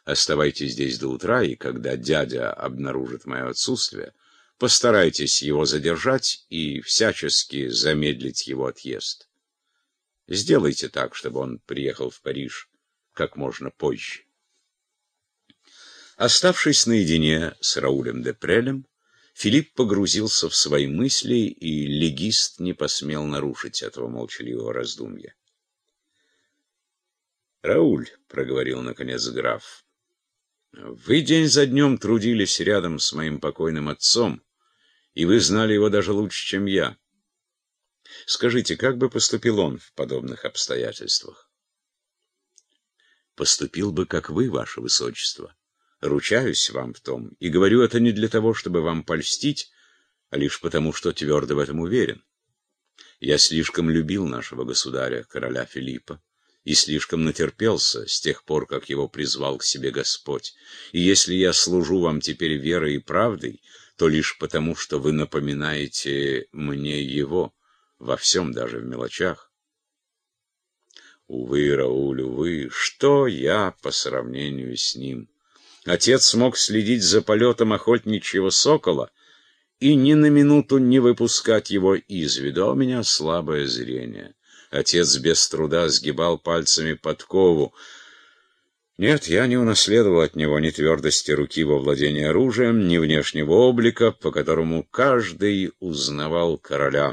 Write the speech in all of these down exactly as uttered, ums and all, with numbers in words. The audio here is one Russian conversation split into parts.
Оставайтесь здесь до утра, и когда дядя обнаружит мое отсутствие, постарайтесь его задержать и всячески замедлить его отъезд. Сделайте так, чтобы он приехал в Париж как можно позже. Оставшись наедине с Раулем де Прелем, Филипп погрузился в свои мысли, и легист не посмел нарушить этого молчаливого раздумья. «Рауль», — проговорил наконец граф, — «вы день за днем трудились рядом с моим покойным отцом, и вы знали его даже лучше, чем я. Скажите, как бы поступил он в подобных обстоятельствах?» «Поступил бы, как вы, ваше высочество. Ручаюсь вам в том, и говорю это не для того, чтобы вам польстить, а лишь потому, что твердо в этом уверен. Я слишком любил нашего государя, короля Филиппа, и слишком натерпелся с тех пор, как его призвал к себе Господь. И если я служу вам теперь верой и правдой, то лишь потому, что вы напоминаете мне его, во всем, даже в мелочах. Увы, Рауль, увы, что я по сравнению с ним? Отец смог следить за полетом охотничьего сокола и ни на минуту не выпускать его из виду, а у меня слабое зрение. Отец без труда сгибал пальцами подкову. Нет, я не унаследовал от него ни твердости руки во владении оружием, ни внешнего облика, по которому каждый узнавал короля.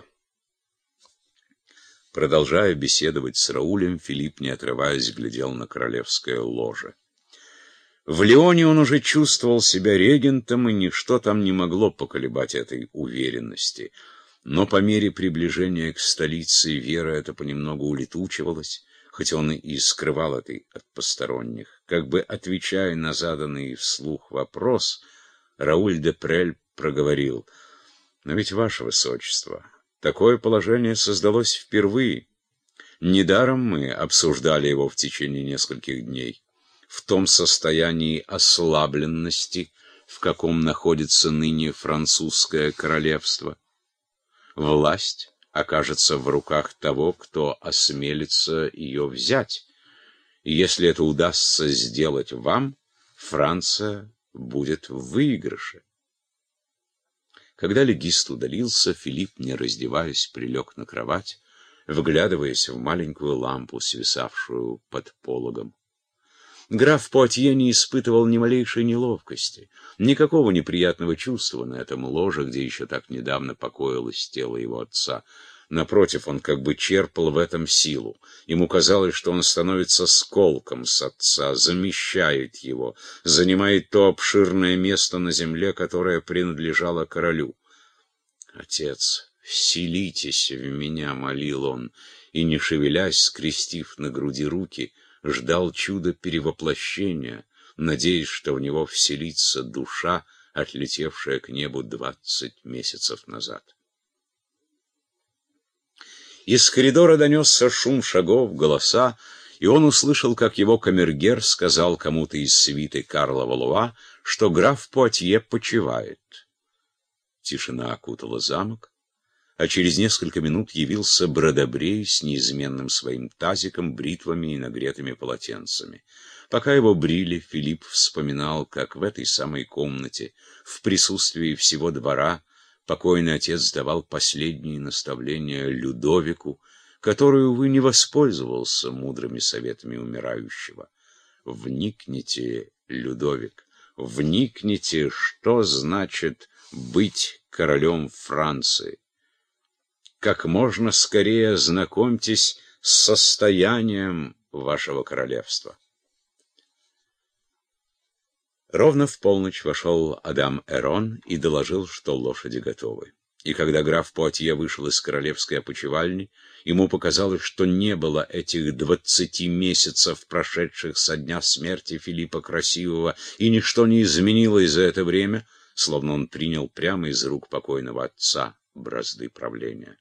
Продолжая беседовать с Раулем, Филипп, не отрываясь, глядел на королевское ложе. В Лионе он уже чувствовал себя регентом, и ничто там не могло поколебать этой уверенности. Но по мере приближения к столице вера эта понемногу улетучивалась, хоть он и скрывал это от посторонних. Как бы отвечая на заданный вслух вопрос, Рауль де Прель проговорил: «Но ведь, ваше высочество, такое положение создалось впервые. Недаром мы обсуждали его в течение нескольких дней. В том состоянии ослабленности, в каком находится ныне французское королевство, власть окажется в руках того, кто осмелится ее взять. И если это удастся сделать вам, Франция будет в выигрыше». Когда легист удалился, Филипп, не раздеваясь, прилег на кровать, вглядываясь в маленькую лампу, свисавшую под пологом. Граф Пуатье не испытывал ни малейшей неловкости, никакого неприятного чувства на этом ложе, где еще так недавно покоилось тело его отца. Напротив, он как бы черпал в этом силу. Ему казалось, что он становится сколком с отца, замещает его, занимает то обширное место на земле, которое принадлежало королю. «Отец, вселитесь в меня», — молил он, и, не шевелясь, скрестив на груди руки, ждал чуда перевоплощения, надеясь, что в него вселится душа, отлетевшая к небу двадцать месяцев назад. Из коридора донесся шум шагов, голоса, и он услышал, как его камергер сказал кому-то из свиты Карла Валуа, что граф Пуатье почивает. Тишина окутала замок, а через несколько минут явился Бродобрей с неизменным своим тазиком, бритвами и нагретыми полотенцами. Пока его брили, Филипп вспоминал, как в этой самой комнате, в присутствии всего двора, покойный отец давал последние наставления Людовику, который, увы, не воспользовался мудрыми советами умирающего. Вникните, Людовик, вникните, что значит быть королем Франции. Как можно скорее ознакомьтесь с состоянием вашего королевства. Ровно в полночь вошел Адам Эрон и доложил, что лошади готовы. И когда граф Пуатье вышел из королевской опочивальни, ему показалось, что не было этих двадцати месяцев, прошедших со дня смерти Филиппа Красивого, и ничто не изменилось за это время, словно он принял прямо из рук покойного отца бразды правления.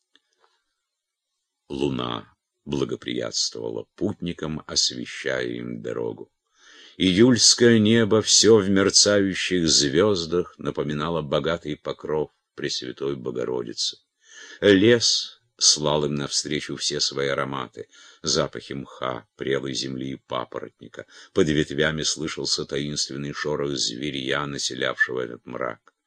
Луна благоприятствовала путникам, освещая им дорогу. Июльское небо, все в мерцающих звездах, напоминало богатый покров Пресвятой Богородицы. Лес слал им навстречу все свои ароматы, запахи мха, прелой земли и папоротника. Под ветвями слышался таинственный шорох зверья, населявшего этот мрак.